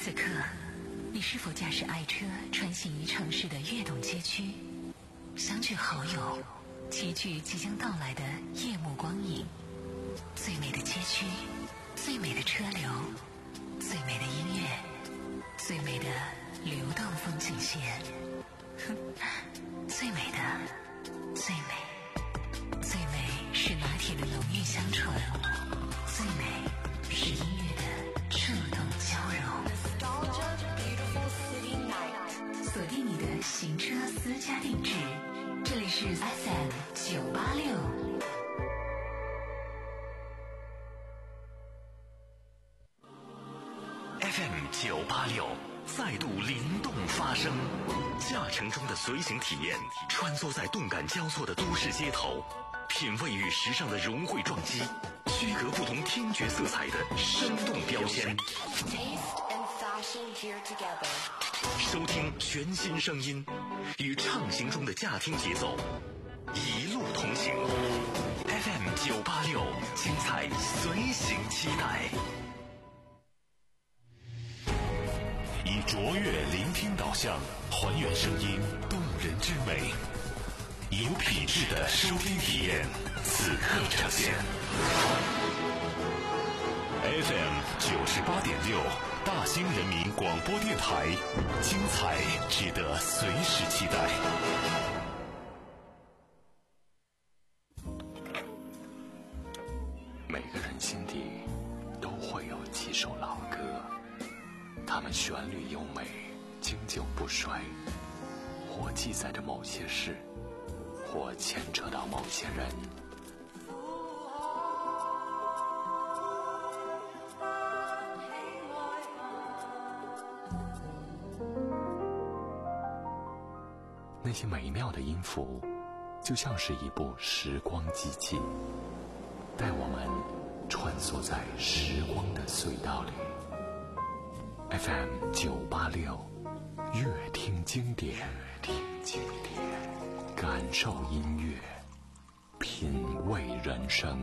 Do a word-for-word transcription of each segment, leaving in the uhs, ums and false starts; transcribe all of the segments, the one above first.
此刻，你是否驾驶爱车穿行于城市的跃动街区，相聚好友，齐聚即将到来的夜幕光影？最美的街区，最美的车流，最美的音乐，最美的流动风景线。哼，最美的，最美，最美是拿铁的浓郁香醇，最美是音乐的触动交融。锁定你的行车私家定制，这里是 F M 九八六。 F M 九八六再度灵动发声，驾乘中的随行体验，穿梭在动感交错的都市街头，品味与时尚的融汇撞击，区隔不同听觉色彩的生动标签。收听全新声音，与畅行中的驾听节奏，一路同行。F M 九八六，精彩随行期待。以卓越聆听导向，还原声音动人之美，有品质的收听体验，此刻呈现。F M 九十八点六，大兴人民广播电台，精彩值得随时期待。每个人心底都会有几首老歌，它们旋律优美，经久不衰，或记载着某些事，或牵扯到某些人。那些美妙的音符，就像是一部时光机器，带我们穿梭在时光的隧道里。F M 九八六，乐听经典，乐听经典，感受音乐，品味人生。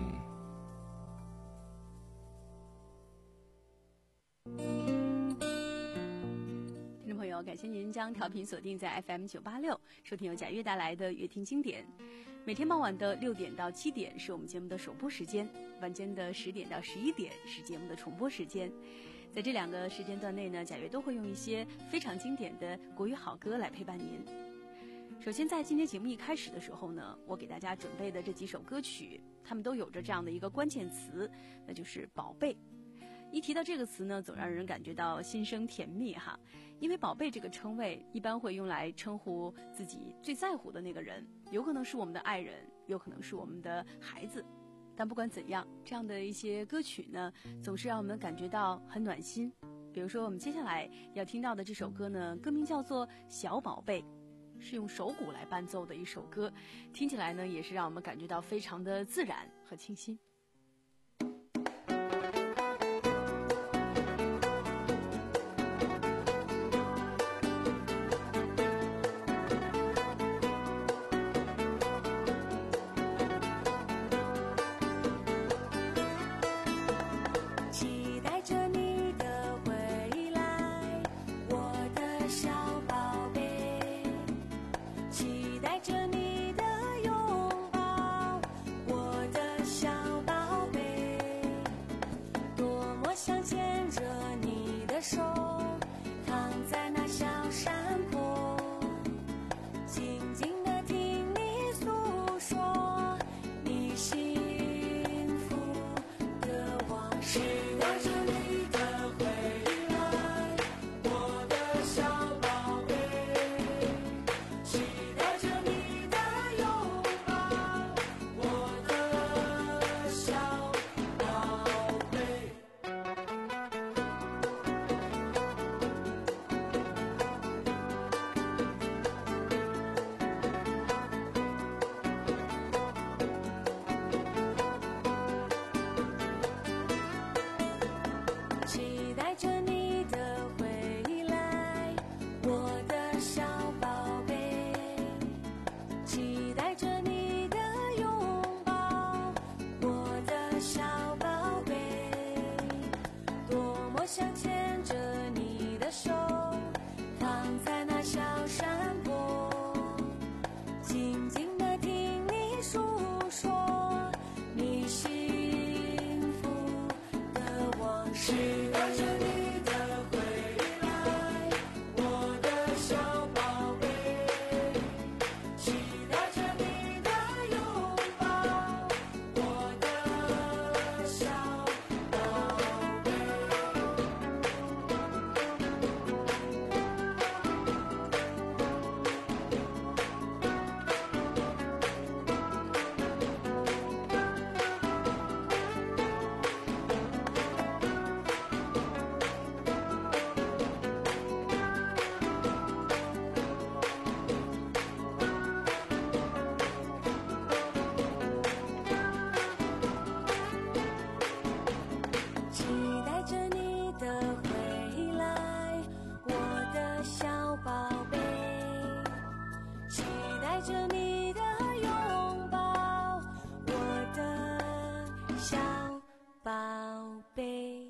听众朋友，感谢您将调频锁定在 F M 九八六，收听由贾悦带来的乐听经典。每天傍晚的六点到七点是我们节目的首播时间，晚间的十点到十一点是节目的重播时间。在这两个时间段内呢，贾悦都会用一些非常经典的国语好歌来陪伴您。首先在今天节目一开始的时候呢，我给大家准备的这几首歌曲，它们都有着这样的一个关键词，那就是宝贝。一提到这个词呢，总让人感觉到心生甜蜜哈，因为宝贝这个称谓一般会用来称呼自己最在乎的那个人，有可能是我们的爱人，有可能是我们的孩子。但不管怎样，这样的一些歌曲呢，总是让我们感觉到很暖心。比如说我们接下来要听到的这首歌呢，歌名叫做《小宝贝》，是用手鼓来伴奏的一首歌，听起来呢也是让我们感觉到非常的自然和清新。 带着你的拥抱，我的小宝贝。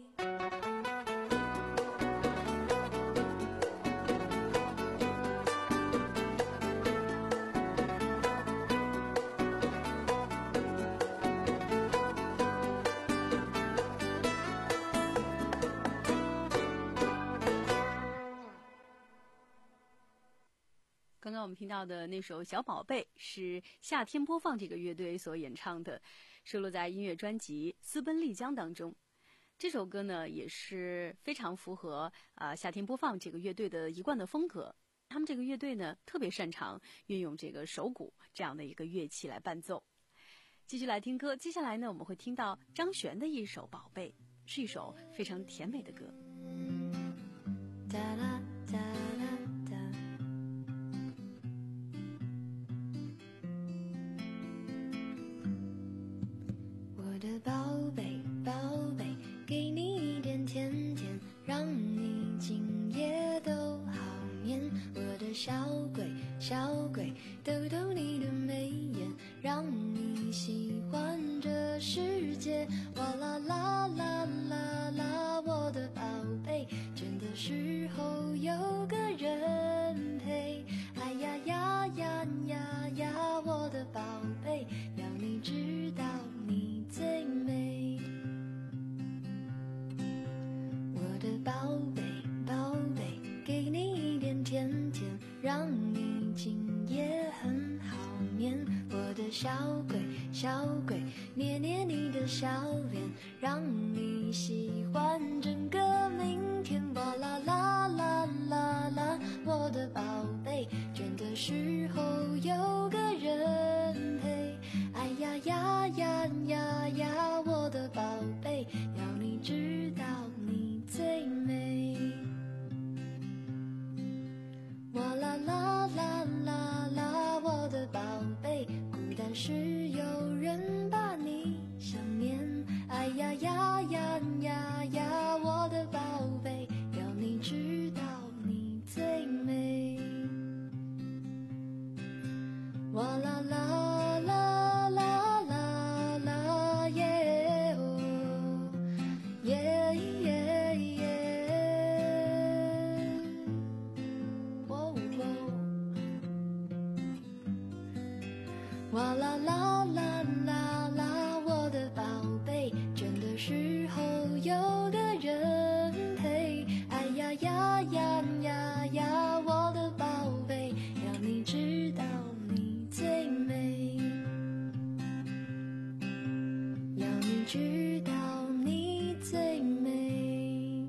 刚刚我们听到的那首《小宝贝》是夏天播放这个乐队所演唱的，收录在音乐专辑《私奔丽江》当中。这首歌呢也是非常符合啊、呃、夏天播放这个乐队的一贯的风格。他们这个乐队呢特别擅长运用这个手鼓这样的一个乐器来伴奏。继续来听歌，接下来呢我们会听到张悬的一首《宝贝》，是一首非常甜美的歌。 哒啦哒啦哒，我的宝贝宝贝，给你一点甜甜，让你今夜都好眠。我的小鬼小鬼，逗逗你的眉眼，让你喜欢这世界。哇啦啦啦啦啦，我的宝贝，倦的时候有个人陪。哎呀呀呀呀呀，我的宝贝，要你知道你最美。我的宝贝宝贝，给你一点甜甜，让你今夜很好眠。我的小鬼小鬼，捏捏你的小脸，让你喜欢整个明天。哇啦啦啦啦啦，我的宝贝，倦的时候有个人陪。哎呀呀呀呀呀，我的宝贝，要你知道你最美。哇啦啦啦啦啦，我的宝贝，孤单时有人把你想念。哎呀呀呀呀呀，我的宝贝，要你知道你最美。哇啦啦啦啦啦啦耶哦耶耶耶，哦哦，哇啦啦啦啦啦，我的宝贝，倦的时候有个人陪。哎呀呀呀呀呀，我的宝贝，要你知道你最美，要你知道你最美。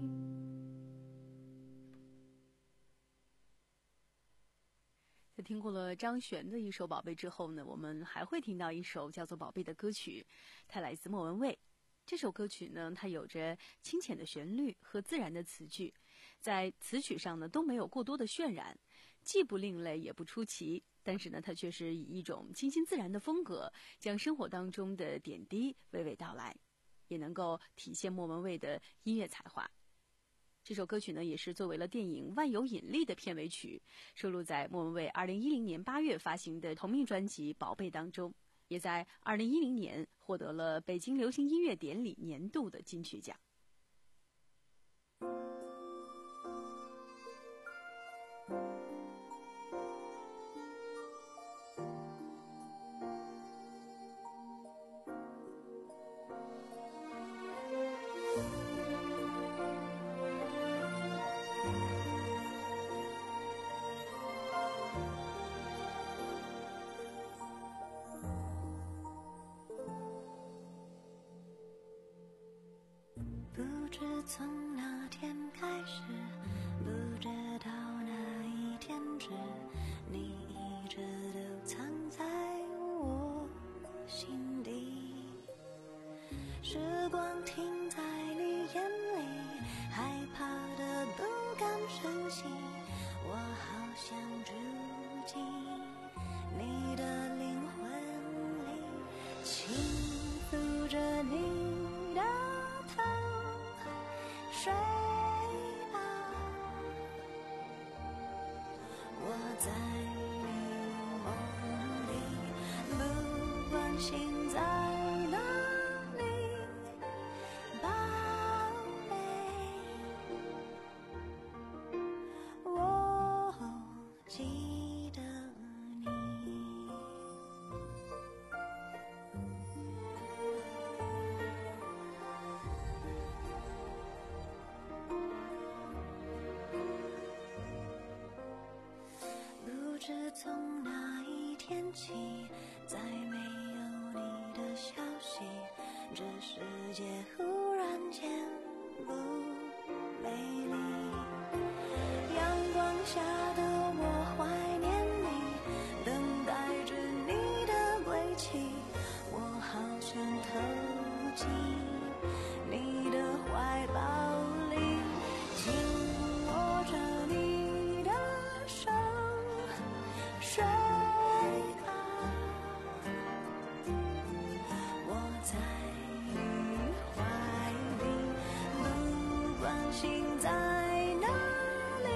在听过了张悬的一首《宝贝》之后呢，我们还会听到一首叫做《宝贝》的歌曲，它来自莫文蔚。这首歌曲呢，它有着清浅的旋律和自然的词句，在词曲上呢都没有过多的渲染，既不另类也不出奇，但是呢，它却是以一种清新自然的风格，将生活当中的点滴娓娓道来，也能够体现莫文蔚的音乐才华。这首歌曲呢，也是作为了电影《万有引力》的片尾曲，收录在莫文蔚二零一零年八月发行的同名专辑《宝贝》当中，也在二零一零年获得了北京流行音乐典礼年度的金曲奖。 不知从哪天开始，不知道哪一天止，你一直都藏在我心底。时光停在你眼里，害怕的不敢深吸，我好想住进你的灵魂里，轻抚着你的头，睡吧，我在你梦心在哪里，宝贝？我记得你。不知从哪一天起，再没有你的消息，这世界忽然间不美丽。阳光下的我怀念你，等待着你的归期，我好想投进你的怀抱里，紧握着你的手，睡吧，我在你怀里，不管心在哪里，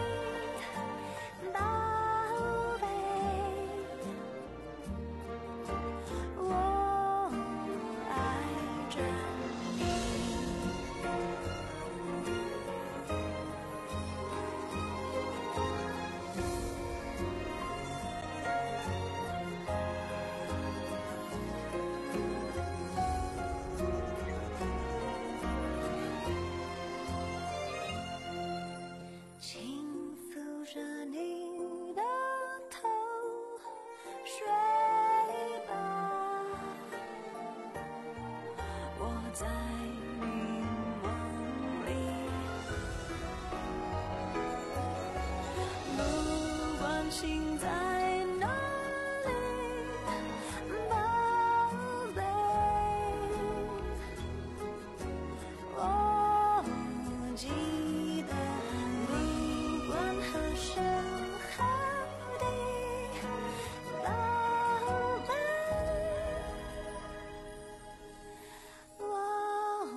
宝贝，我爱着你。轻抚着你的头，睡吧，我在你梦里，不管心在哪里，宝贝，我记得。不管何时何地，宝贝，我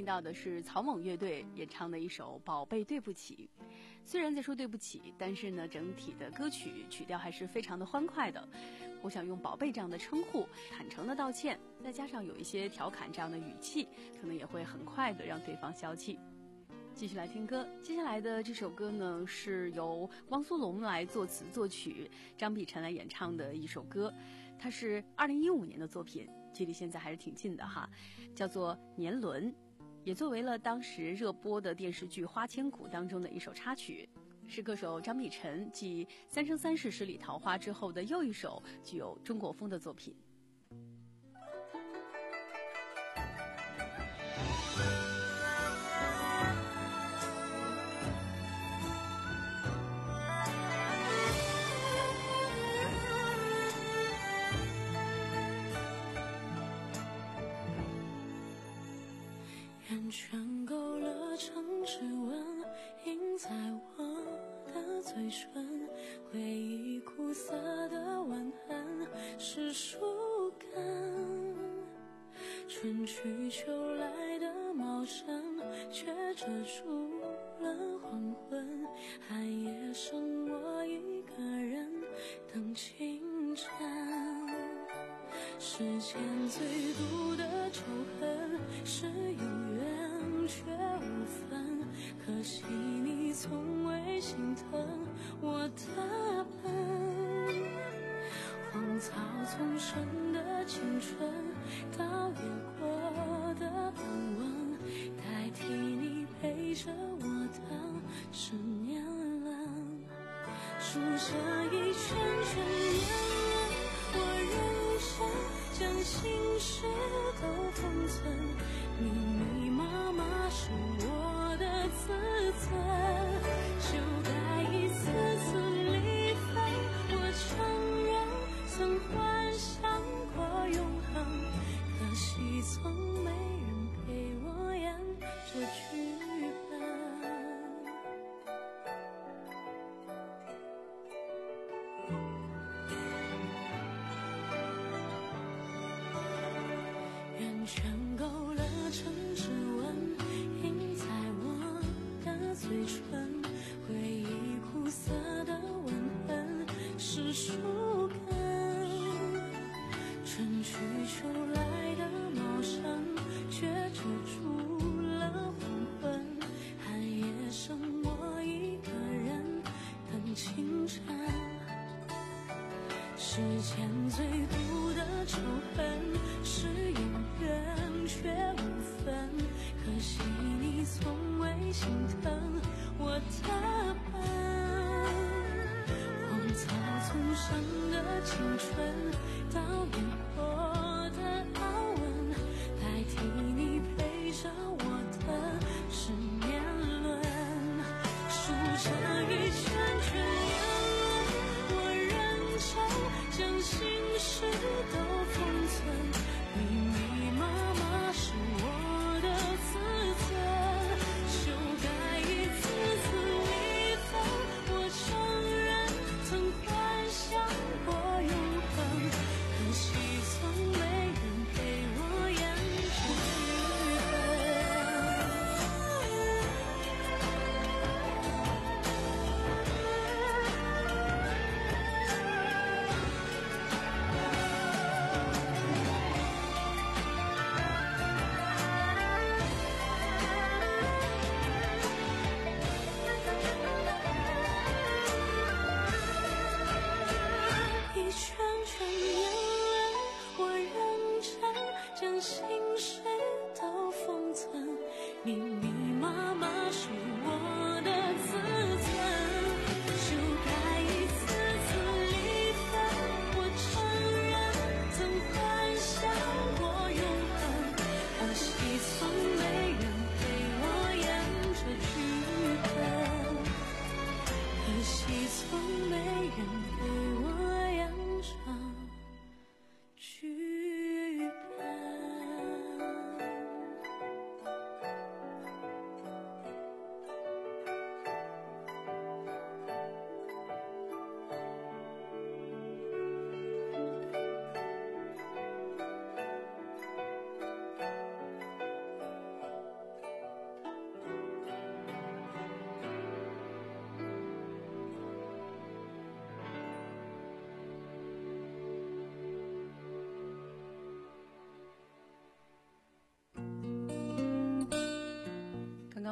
到的是草蜢乐队演唱的一首《宝贝对不起》。虽然在说对不起，但是呢，整体的歌曲曲调还是非常的欢快的。我想用宝贝这样的称呼，坦诚的道歉，再加上有一些调侃这样的语气，可能也会很快的让对方消气。继续来听歌，接下来的这首歌呢，是由汪苏泷来作词作曲，张碧晨来演唱的一首歌，它是二零一五年的作品，距离现在还是挺近的哈，叫做《年轮》，也作为了当时热播的电视剧《花千骨》当中的一首插曲，是歌手张碧晨继《三生三世十里桃花》之后的又一首具有中国风的作品。 圆圈勾勒成指纹，印在我的嘴唇，回忆苦涩的吻痕是树根，春去秋来的茂盛却遮住了黄昏，寒夜剩我一个人等清晨，世间最毒的仇恨是有缘却无分，可惜你从未心疼我的笨，荒草丛生的青春到越过的安稳，代替你陪着我的是年轮，数着一圈圈年轮，我认真将心事都封存，密密麻麻是我的自尊，就该一次次离分，我承认曾幻想过永恒，可惜从没人陪我演这剧本。圆圈勾勒成指纹，印在我的嘴唇，回忆苦涩的吻痕是树根，春去秋来的茂盛却遮住了黄昏，寒夜剩我一个人等清晨，世间最毒的仇恨是有缘却无分，可惜你从未心疼我的笨，荒草丛生的青春到越过的安稳，代替你陪着我的是年轮，数着一圈圈年轮，我认真将心事都封存，密密麻麻是我的自尊，就该一次次离分，我承认曾幻想过永恒，可惜从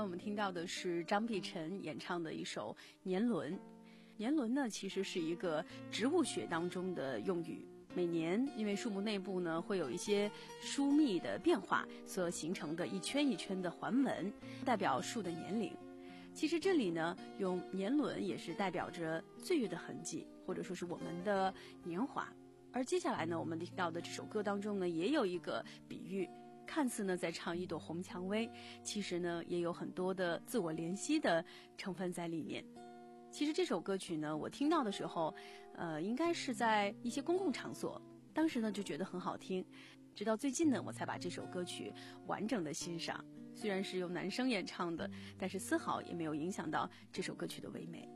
我们听到的是张碧晨演唱的一首《年轮》。年轮呢，其实是一个植物学当中的用语。每年因为树木内部呢会有一些疏密的变化所形成的一圈一圈的环纹，代表树的年龄。其实这里呢用年轮也是代表着岁月的痕迹，或者说是我们的年华。而接下来呢我们听到的这首歌当中呢也有一个比喻，看似呢在唱一朵红蔷薇，其实呢也有很多的自我怜惜的成分在里面。其实这首歌曲呢我听到的时候呃，应该是在一些公共场所，当时呢就觉得很好听，直到最近呢我才把这首歌曲完整的欣赏。虽然是由男生演唱的，但是丝毫也没有影响到这首歌曲的唯美。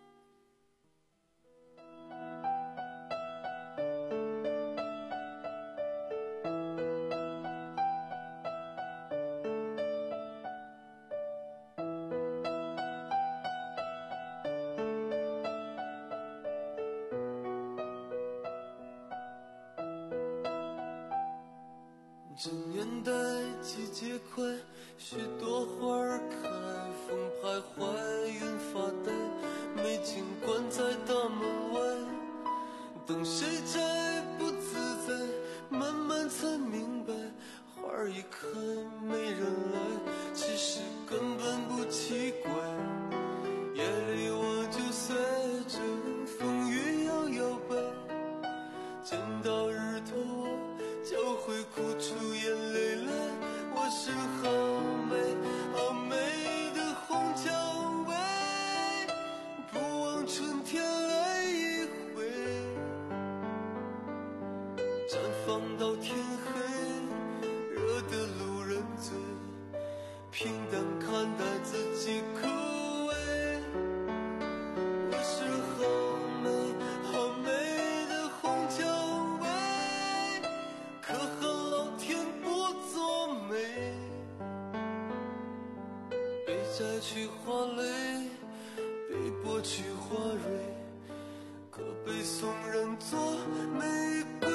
这年代季节快，许多花儿开，风徘徊，云发呆，美景关在大门外，等谁摘不自在，慢慢才明白，花儿一开没人来，其实根本不奇怪。夜里我就随着风雨摇摇摆，见到日头我就会哭出眼泪来。我是好美好美的红蔷薇，不枉春天来一回，绽放到天黑，惹得路人醉，平淡看待自己枯萎。我是好美好美的红蔷薇，可恨老天不作美，被摘去花蕾，被剥去花蕊，可被送人作玫瑰。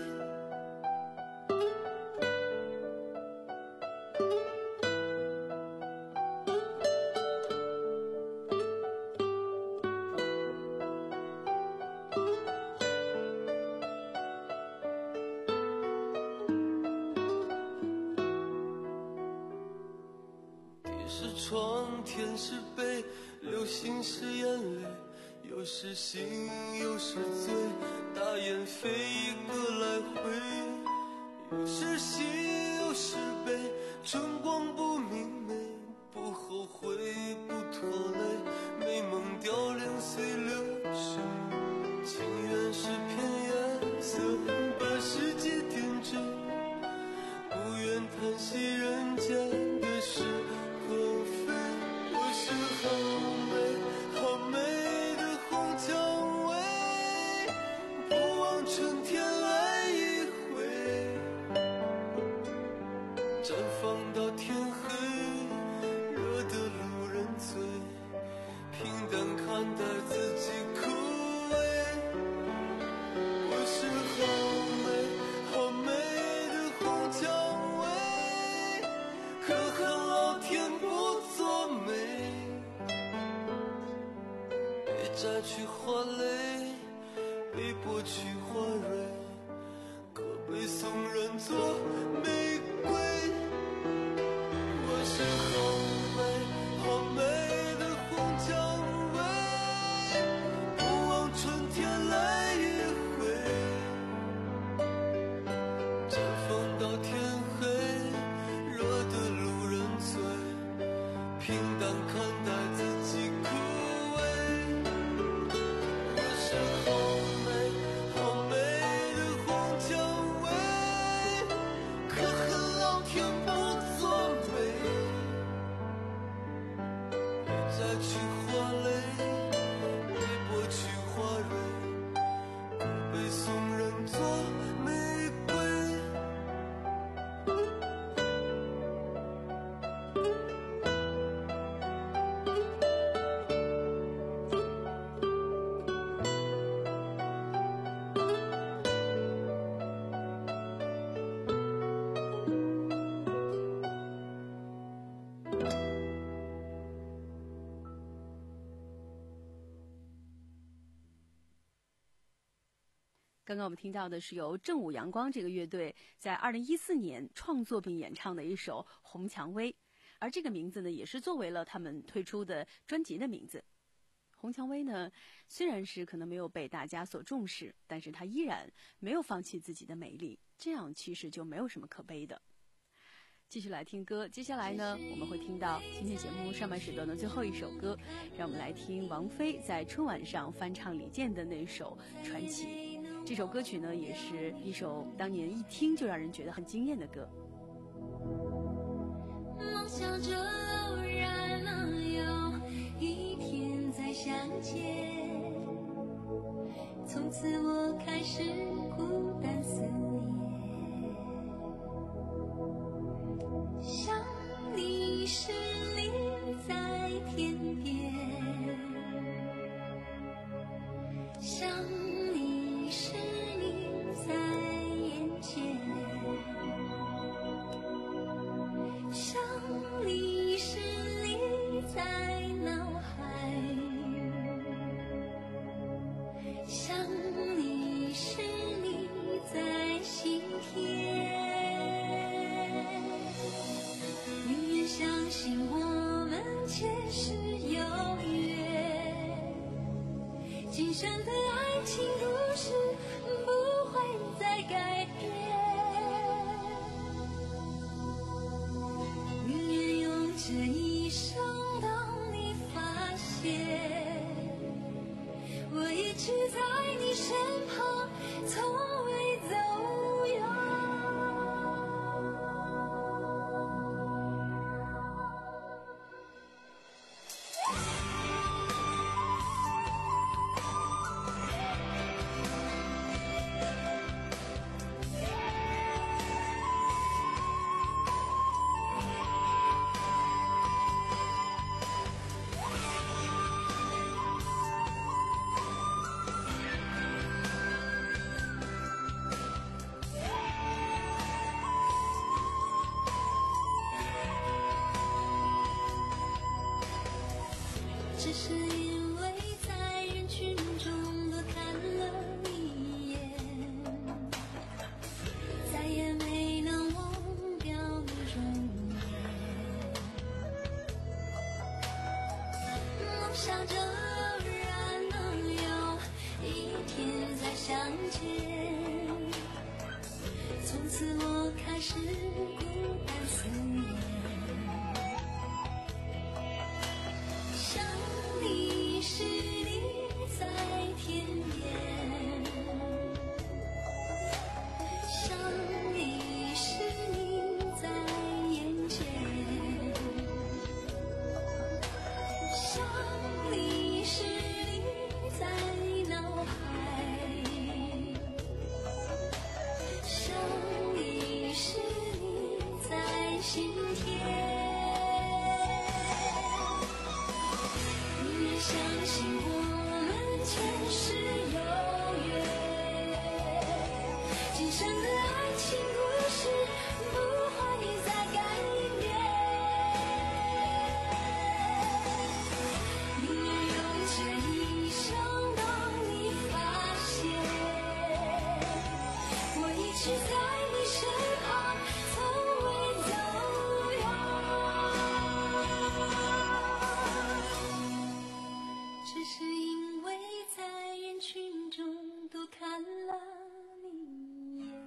是床，天是被，流星是眼泪，有时醒有时醉，大雁飞一个来回，有时喜有时悲，春光不明媚，不后悔不拖累，美梦凋零随流水，情缘是片颜色，把世界点缀，不愿叹息人间的事和非。我是好美好美的红蔷薇，不枉春天来一回，绽放到天黑，惹得路人醉，平淡看待自己枯萎。我是好美好美的红蔷薇，可恨老天不作美，被摘去花蕾，被剥去花蕊，可被送人作玫瑰。我是好美好美的红蔷薇，不枉春天来一回，绽放到天黑，惹得路人醉，平淡看待自己枯萎。我是好美好美的红蔷薇，可刚刚我们听到的是由正午阳光这个乐队在二零一四年创作并演唱的一首《红蔷薇》，而这个名字呢，也是作为了他们推出的专辑的名字。红蔷薇呢，虽然是可能没有被大家所重视，但是它依然没有放弃自己的美丽，这样其实就没有什么可悲的。继续来听歌，接下来呢，我们会听到今天节目上半时段的最后一首歌，让我们来听王菲在春晚上翻唱李健的那首《传奇》。这首歌曲呢，也是一首当年一听就让人觉得很惊艳的歌。 梦想着偶然能有一天再相见，从此我开始孤单思念，想你时你在天边，想你时你在眼前，想你时你在脑海，想你时你在心田，宁愿相信我们前世有约，今生的爱情故事不会再改变，宁愿用这一生等你发现，我一直在你身旁，从未走远。只是因为在人群中多看了一眼，再也没能忘掉你容颜，梦想着偶然能有一天再相见，从此我开始孤单思念，想你时你在天边，想你时你在眼前，想你时你在脑海，想你时你在心田，相信我们前世有约，今生的爱情故事不会再改变，宁愿用这一生等你发现，我一直在你身旁，从未走远，只是因为在人群中多看了你一眼。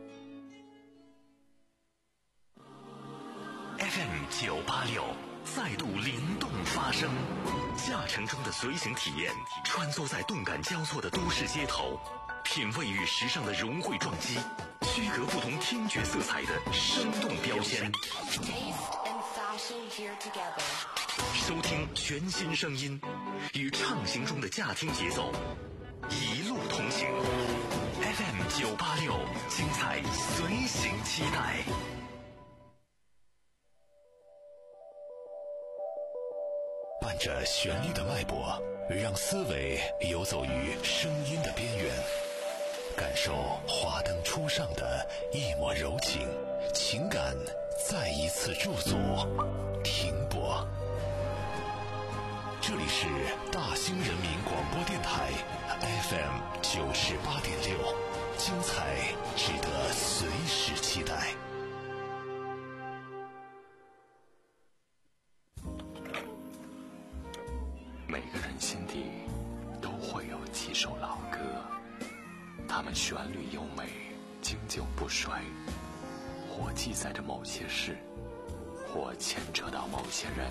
F M 九八六再度灵动发声，驾乘中的随行体验，穿梭在动感交错的都市街头，品味与时尚的融汇撞击，区隔不同听觉色彩的生动标签。收听全新声音，与畅行中的驾听节奏，一路同行。F M 九八六，精彩随行期待。伴着旋律的脉搏，让思维游走于声音的边缘，感受华灯初上的一抹柔情，情感再一次驻足停泊。这里是大兴人民广播电台 F M 九十八点六。 精彩值得随时期待。 每个人心底都会有几首老歌，它们旋律优美，经久不衰，或记载着某些事，或牵扯到某些人。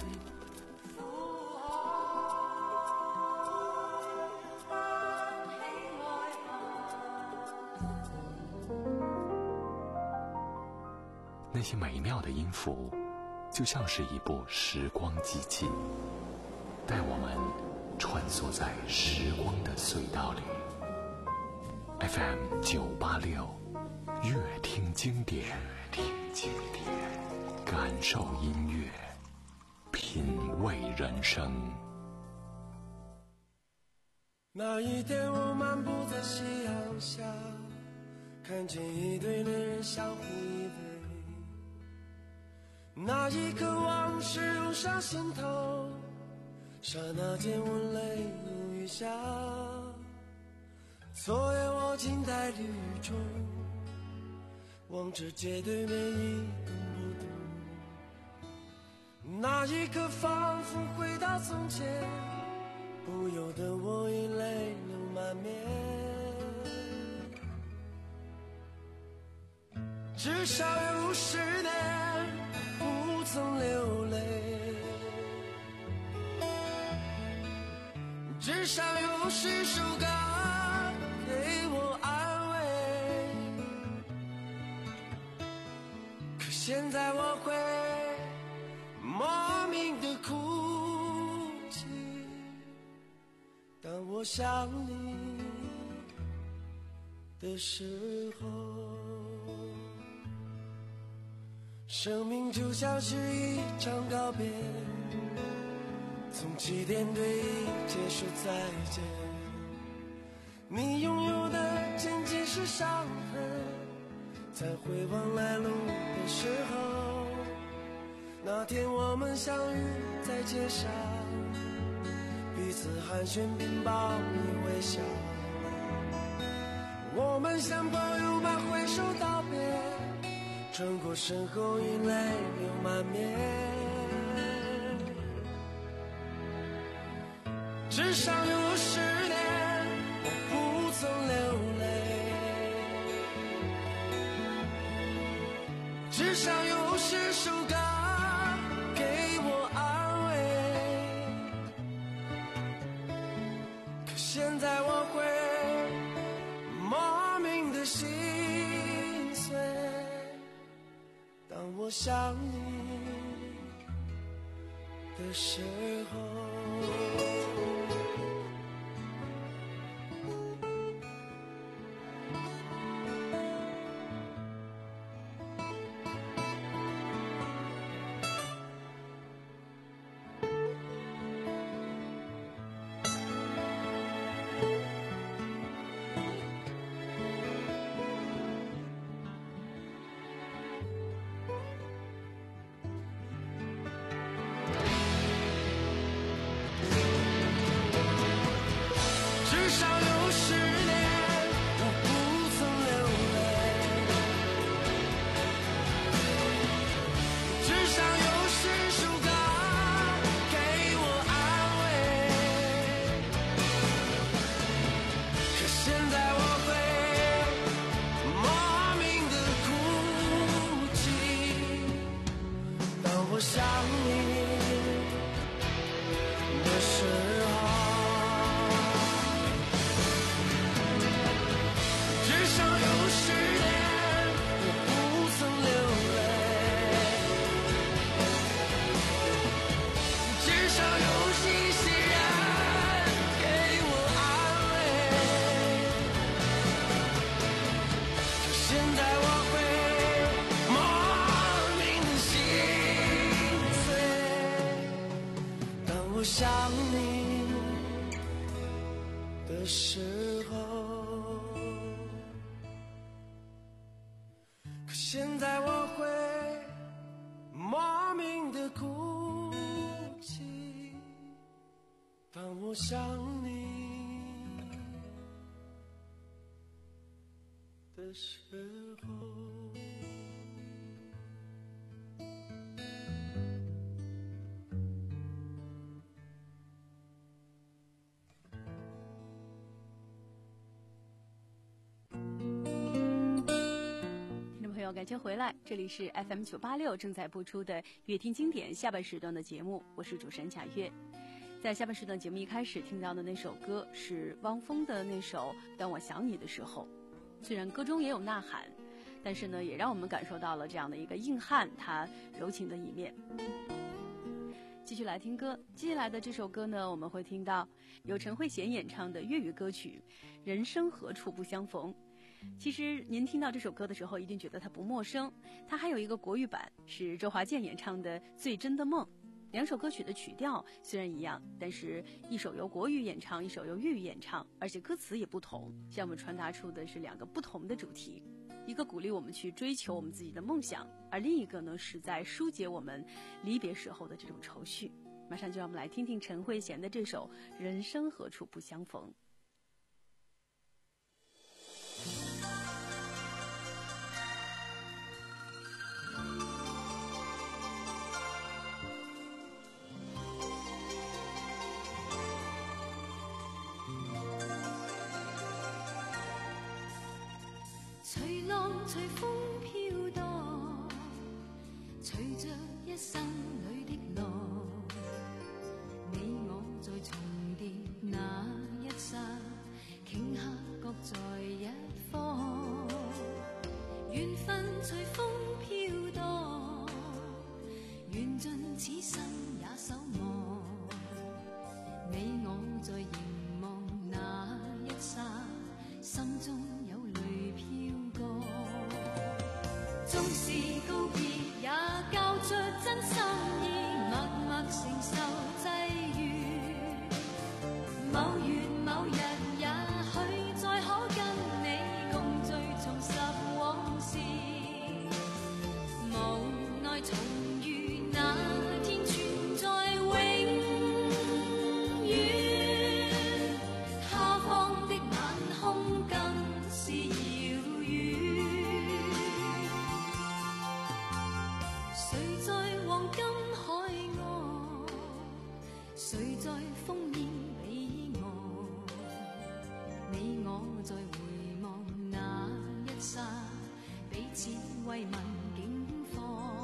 那些美妙的音符，就像是一部时光机器，带我们穿梭在时光的隧道里。F M 九八六，乐听经典，听经典，感受音乐，品味人生。 那一天我漫步在夕阳下，看见一对恋人相互依偎，那一刻往事涌上心头，刹那间我泪如雨下。昨夜我静在绿雨中，望着街对面一动不动，那一刻仿佛回到从前，不由得我已泪流满面。至少有十年不曾流泪，至少有十首歌给我安慰。可现在我会莫名的哭泣，当我想你的时候。生命就像是一场告别，从起点对一切说再见。你拥有的仅仅是伤痕，在回望来路的时候，那天我们相遇在街上，彼此寒暄并报以微笑，我们像朋友般挥手道别，转过身后已泪流满面。至少有十年我不曾流泪，至少有十首歌给我安慰。可现在我会莫名的心碎，当我想你的时候。至少有十年我不曾流泪，至少有十首歌给我安慰。可现在我会莫名的哭泣，当我想你的时候。至少有十年我不曾流泪，至少有一些人给我安慰。可现在我会莫名的心碎，当我想你的时候。现在我会莫名的哭泣，当我想你的时候。 感谢回来，这里是 F M 九八六正在播出的乐听经典下半时段的节目，我是主持人贾月。在下半时段节目一开始听到的那首歌是汪峰的那首《当我想你的时候》，虽然歌中也有呐喊，但是呢，也让我们感受到了这样的一个硬汉他柔情的一面。继续来听歌，接下来的这首歌呢，我们会听到由陈慧娴演唱的粤语歌曲《人生何处不相逢》。其实您听到这首歌的时候一定觉得它不陌生，它还有一个国语版是周华健演唱的《最真的梦》。两首歌曲的曲调虽然一样，但是一首由国语演唱，一首由粤语演唱，而且歌词也不同，向我们传达出的是两个不同的主题，一个鼓励我们去追求我们自己的梦想，而另一个呢是在疏解我们离别时候的这种愁绪。马上就让我们来听听陈慧娴的这首《人生何处不相逢》。 随浪随风飘荡，随着一生里的路，你我在重叠那一刹，頃刻各在一方。缘分随风飘荡，缘尽此生也守望。你我在凝望那一刹，心中有泪飘过。纵是告别，也交出真心意，默默承受际遇。某月某日，也許再可跟你共聚，重拾往事。無奈重遇那天，存在永遠。他方的晚空更是遙遠。誰在黃金海岸？誰在烽煙彼岸？你我在回望那一剎，彼此慰問境況。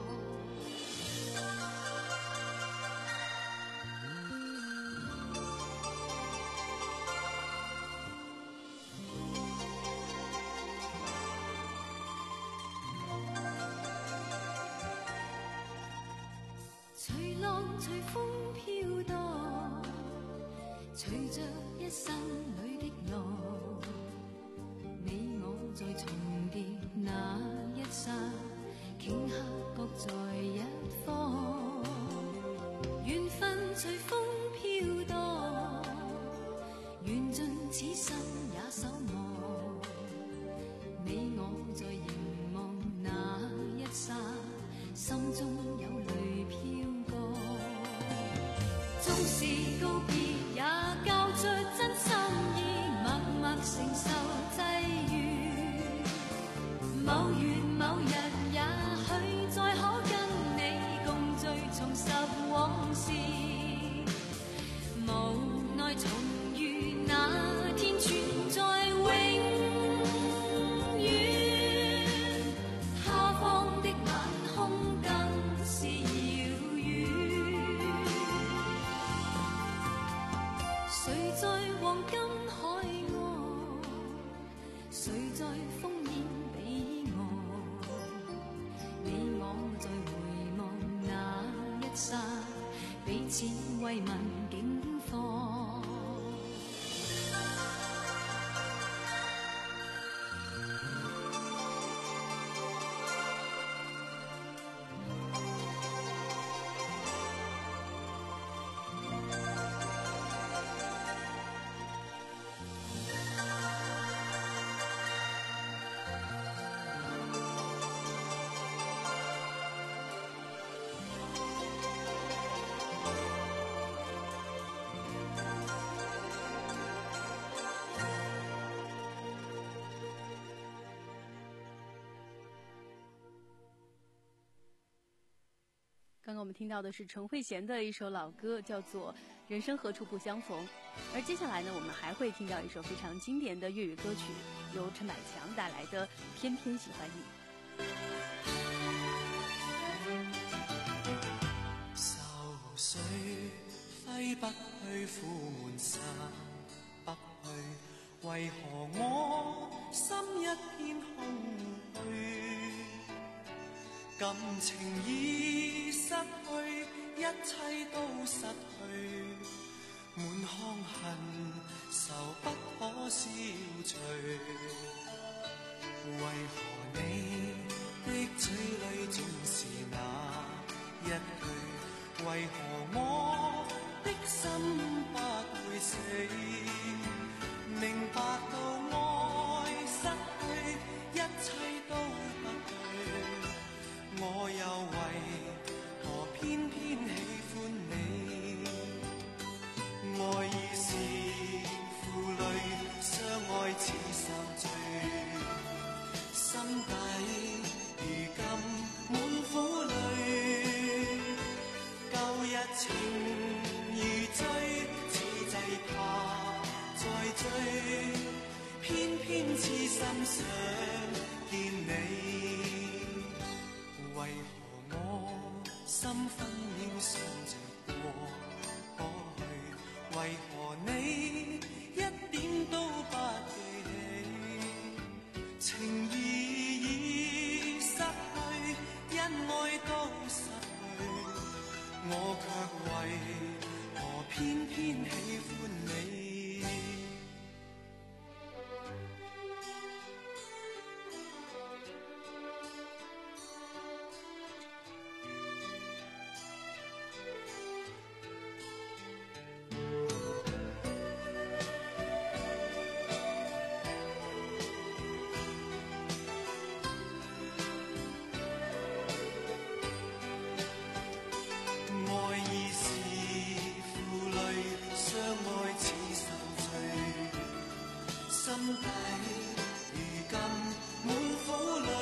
隨浪隨風飄蕩，隨着一生裏的路，你我在重疊那一剎，頃刻各在一方。緣分隨風飄蕩，緣盡此生也守望。你我在凝望那一剎，心中有淚飄過。縱是告別，也交出真心意，默默承受際遇。某月某日，也許再可跟你共聚，重拾往事。無奈重遇那天，存在永遠。他方的晚空更是遙遠。誰在黃金海岸？誰在烽煙彼岸？你我在回望那一剎，彼此慰問境況。 刚刚我们听到的是陈慧娴的一首老歌，叫做《人生何处不相逢》。而接下来呢，我们还会听到一首非常经典的粤语歌曲，由陈百强带来的《偏偏喜欢你》。 愁緒揮不去，苦悶散不去，為何我心一片空虛？感情已失去，一切都失去，滿腔恨愁不可消除。為何你的嘴裏總是那一句？為何我的心不會死？明白到愛失去，一切都不對，我又為何偏偏喜歡你？愛已是負累，相愛似受罪，心底如今滿苦淚。舊日情如醉，此際怕再追，偏偏痴心想見你。為何我心分秒想着過去？為何你一點都不記起？情義已失去，因愛都失去，我卻為何偏偏喜歡你？心底如今滿苦淚，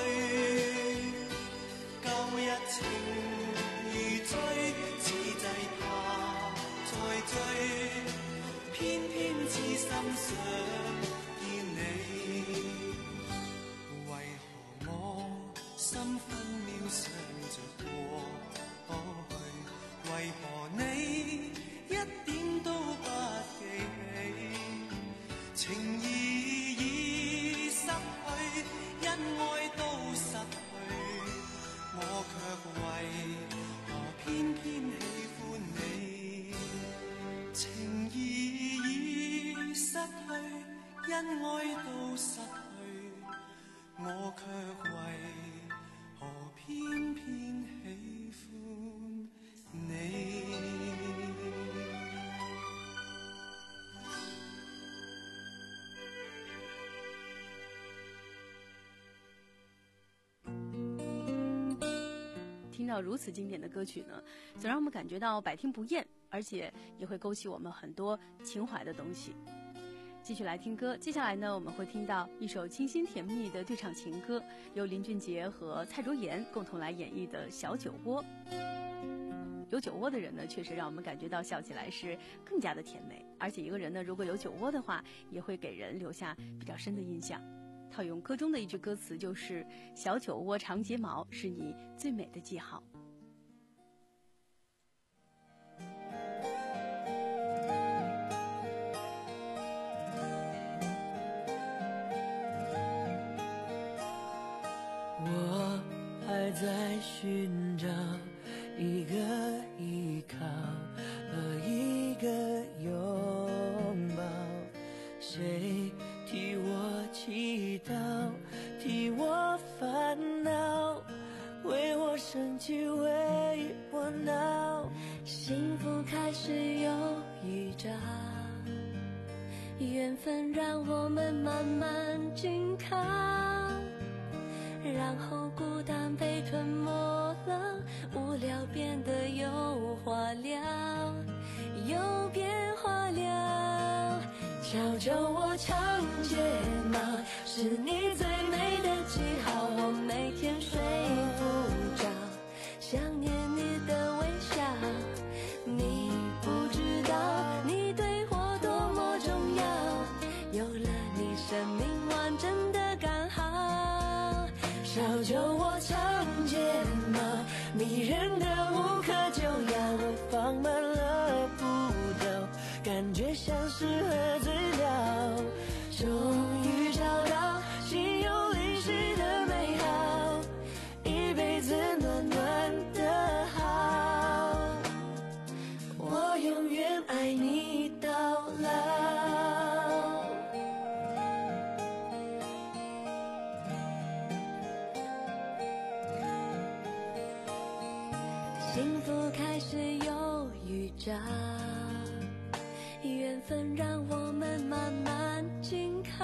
舊日情如醉，此際怕再追，偏偏痴心想見你。為何我心分秒想着過去？為何你一點都不記起？情義已失去，因愛都失去，我卻為何偏偏喜歡你？情義已失去，因愛都失去，我卻為何偏偏喜歡你？ 听到如此经典的歌曲呢，总让我们感觉到百听不厌，而且也会勾起我们很多情怀的东西。继续来听歌，接下来呢，我们会听到一首清新甜蜜的对唱情歌，由林俊杰和蔡卓妍共同来演绎的《小酒窝》。有酒窝的人呢，确实让我们感觉到笑起来是更加的甜美，而且一个人呢，如果有酒窝的话，也会给人留下比较深的印象。套用歌中的一句歌词，就是小酒窝长睫毛是你最美的记号。 我还在寻找一个依靠和一个拥抱，谁替我祈祷，替我烦恼，为我生气，为我闹。 幸福开始有预兆，缘分让我们慢慢紧靠，然后孤单被吞没了，无聊变得有话聊，有变化了。小酒窝长睫毛是你最美的记号，我每天睡不着，想念你的微小酒窝长睫毛，迷人的无可救药，我放慢了步调，感觉像是喝醉了，终于找到心有灵犀的美好，一辈子暖暖的好，我永远爱你到老。幸福开始有预兆，缘分让我们慢慢紧靠，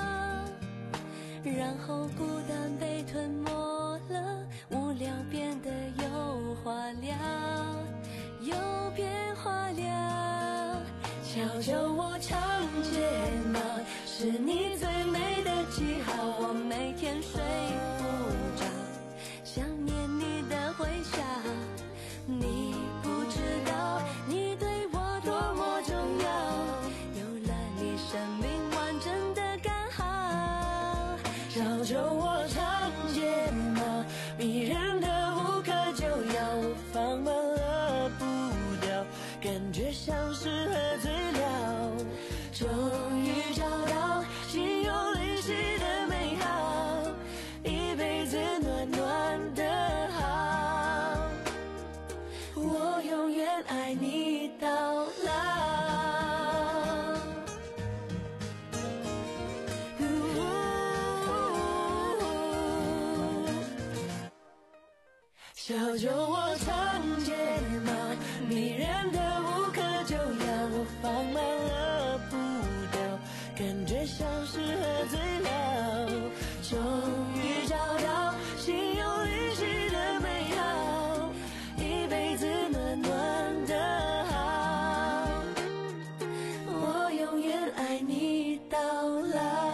然后孤单被吞没了，无聊变得有话聊，有变化了。小酒窝长睫毛，是你最美的记号，我每天睡不着，想念你的微笑。你不知道你对我多么重要，有了你生命完整的刚好。小酒窝长睫毛，迷人的无可救药，我放慢了步调，感觉像是喝醉了，终于找到心有灵犀的美好，一辈子暖暖的好，我永远爱你到老。小酒窝长睫毛，迷人的无可救药，我放慢了步调，感觉像是喝醉了，终于找到心有灵犀的美好，一辈子暖暖的好，我永远爱你到老。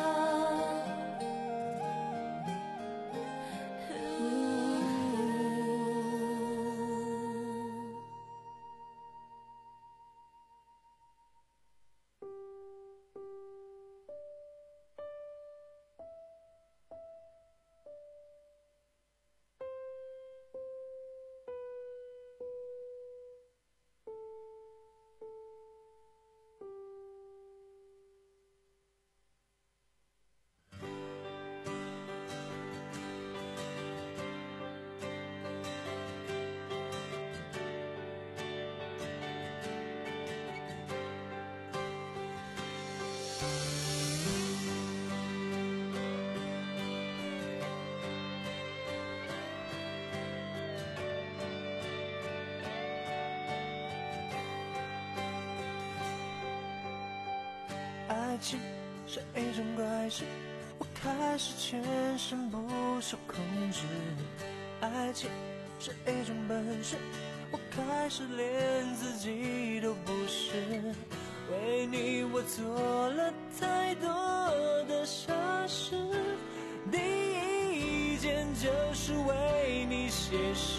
爱情是一种怪事，我开始全身不受控制。爱情是一种本事，我开始连自己都不是。为你我做了太多的傻事，第一件就是为你写诗，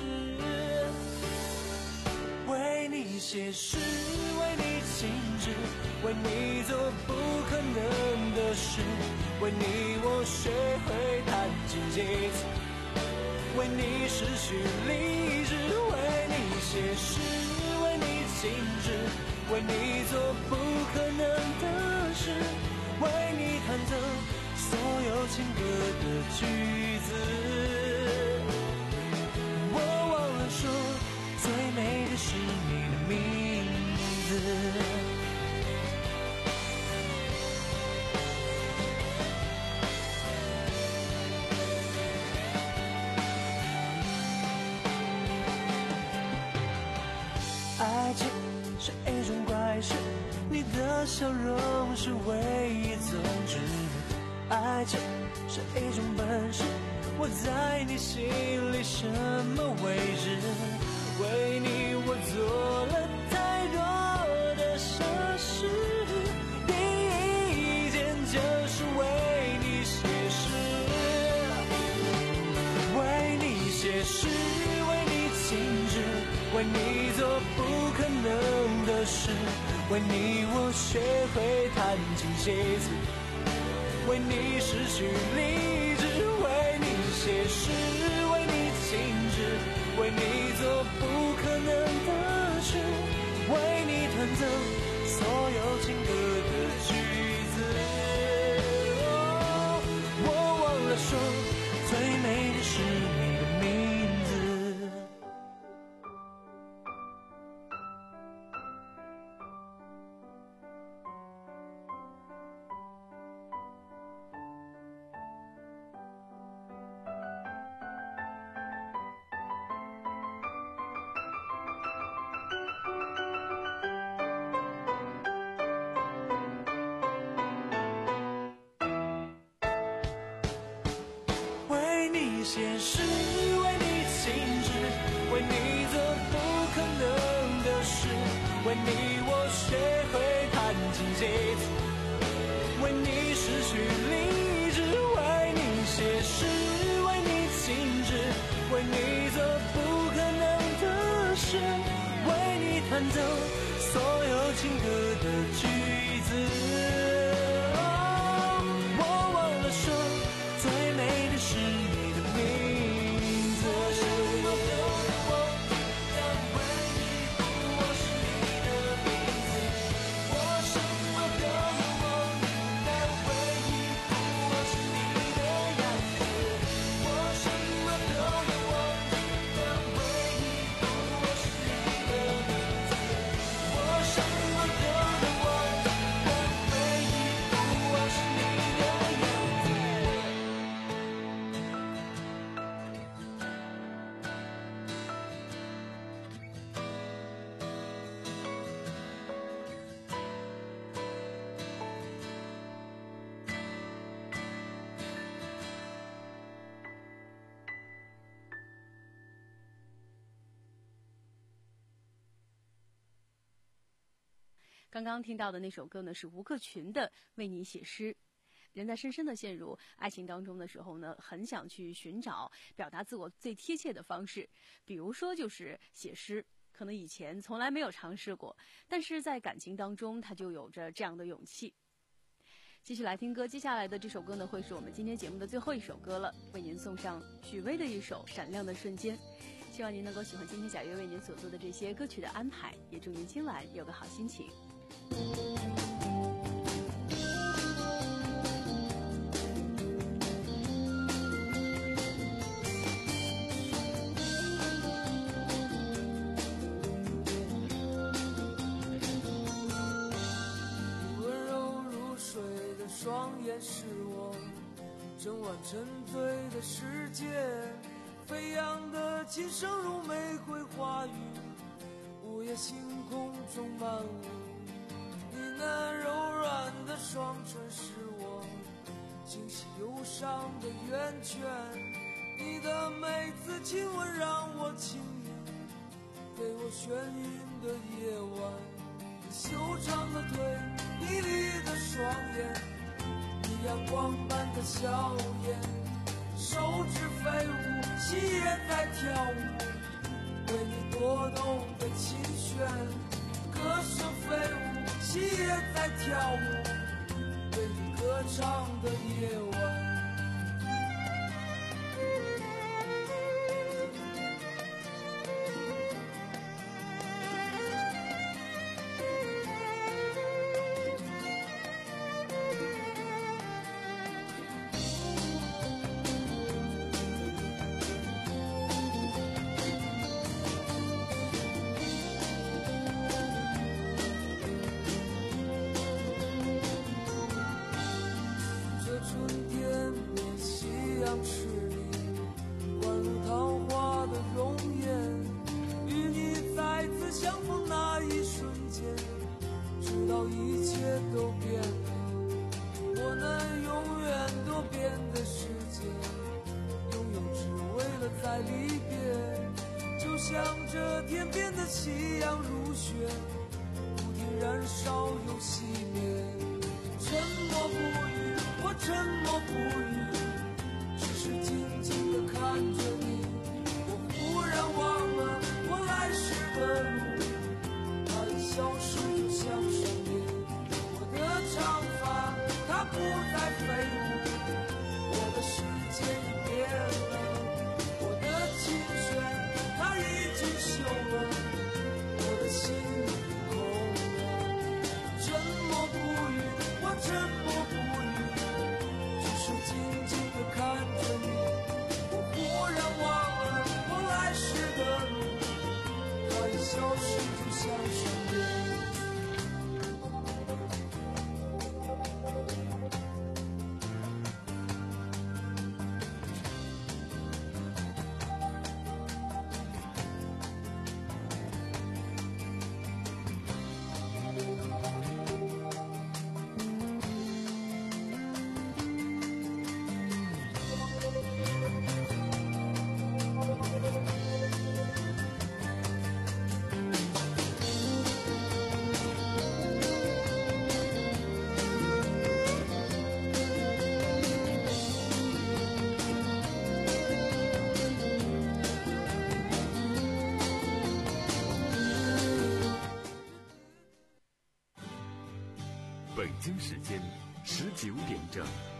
为你写诗，为你静止，为你做不可能的事，为你我学会弹琴几次，为你失去理智，为你写诗，为你静止，为你做不可能的事，为你弹奏所有情歌的句子。我忘了说，最美的是你的名字。爱情是一种怪事，你的笑容是唯一宗旨。爱情是一种本事，我在你心里什么位置？为你我做了太多的傻事，第一件就是为你写诗，为你写诗，为你静止，为你做不可能的事，为你我学会弹琴写词，为你失去理智，为你写做不可能的事，为你弹奏所有情歌的句子。哦，我忘了说，最美的是你的名字。为你写诗，为你静止，为你做不可能的事，为你我学会弹琴写词，为你失去理智，为你写诗，为你静止，为你做不可能的事，为你弹奏所有情歌的句子。 刚刚听到的那首歌呢，是吴克群的《为你写诗》。人在深深的陷入爱情当中的时候呢，很想去寻找表达自我最贴切的方式，比如说就是写诗。可能以前从来没有尝试过，但是在感情当中，他就有着这样的勇气。继续来听歌，接下来的这首歌呢，会是我们今天节目的最后一首歌了，为您送上许巍的一首《闪亮的瞬间》。希望您能够喜欢今天贾月为您所做的这些歌曲的安排，也祝您今晚有个好心情。 温柔如水的双眼是我整晚沉醉的世界，飞扬的琴声如玫瑰花语，午夜星空中漫舞。你那柔软的双唇是我惊喜忧伤的源泉，你的每次亲吻让我轻盈，给我眩晕的夜晚。你修长的腿，迷离的双眼，你阳光般的笑颜，手指飞舞，心也在跳舞，为你拨动的琴弦，歌声飞舞，心也在跳舞，为你歌唱的夜晚。在离别，就像这天边的夕阳如雪，不停燃烧又熄灭。沉默不语，我沉默不语，只是静静地看着你。我忽然忘了我来时的路，它已消失就像闪电。我的长发它不再飞舞，我的世界已变了。 京时间十九点整。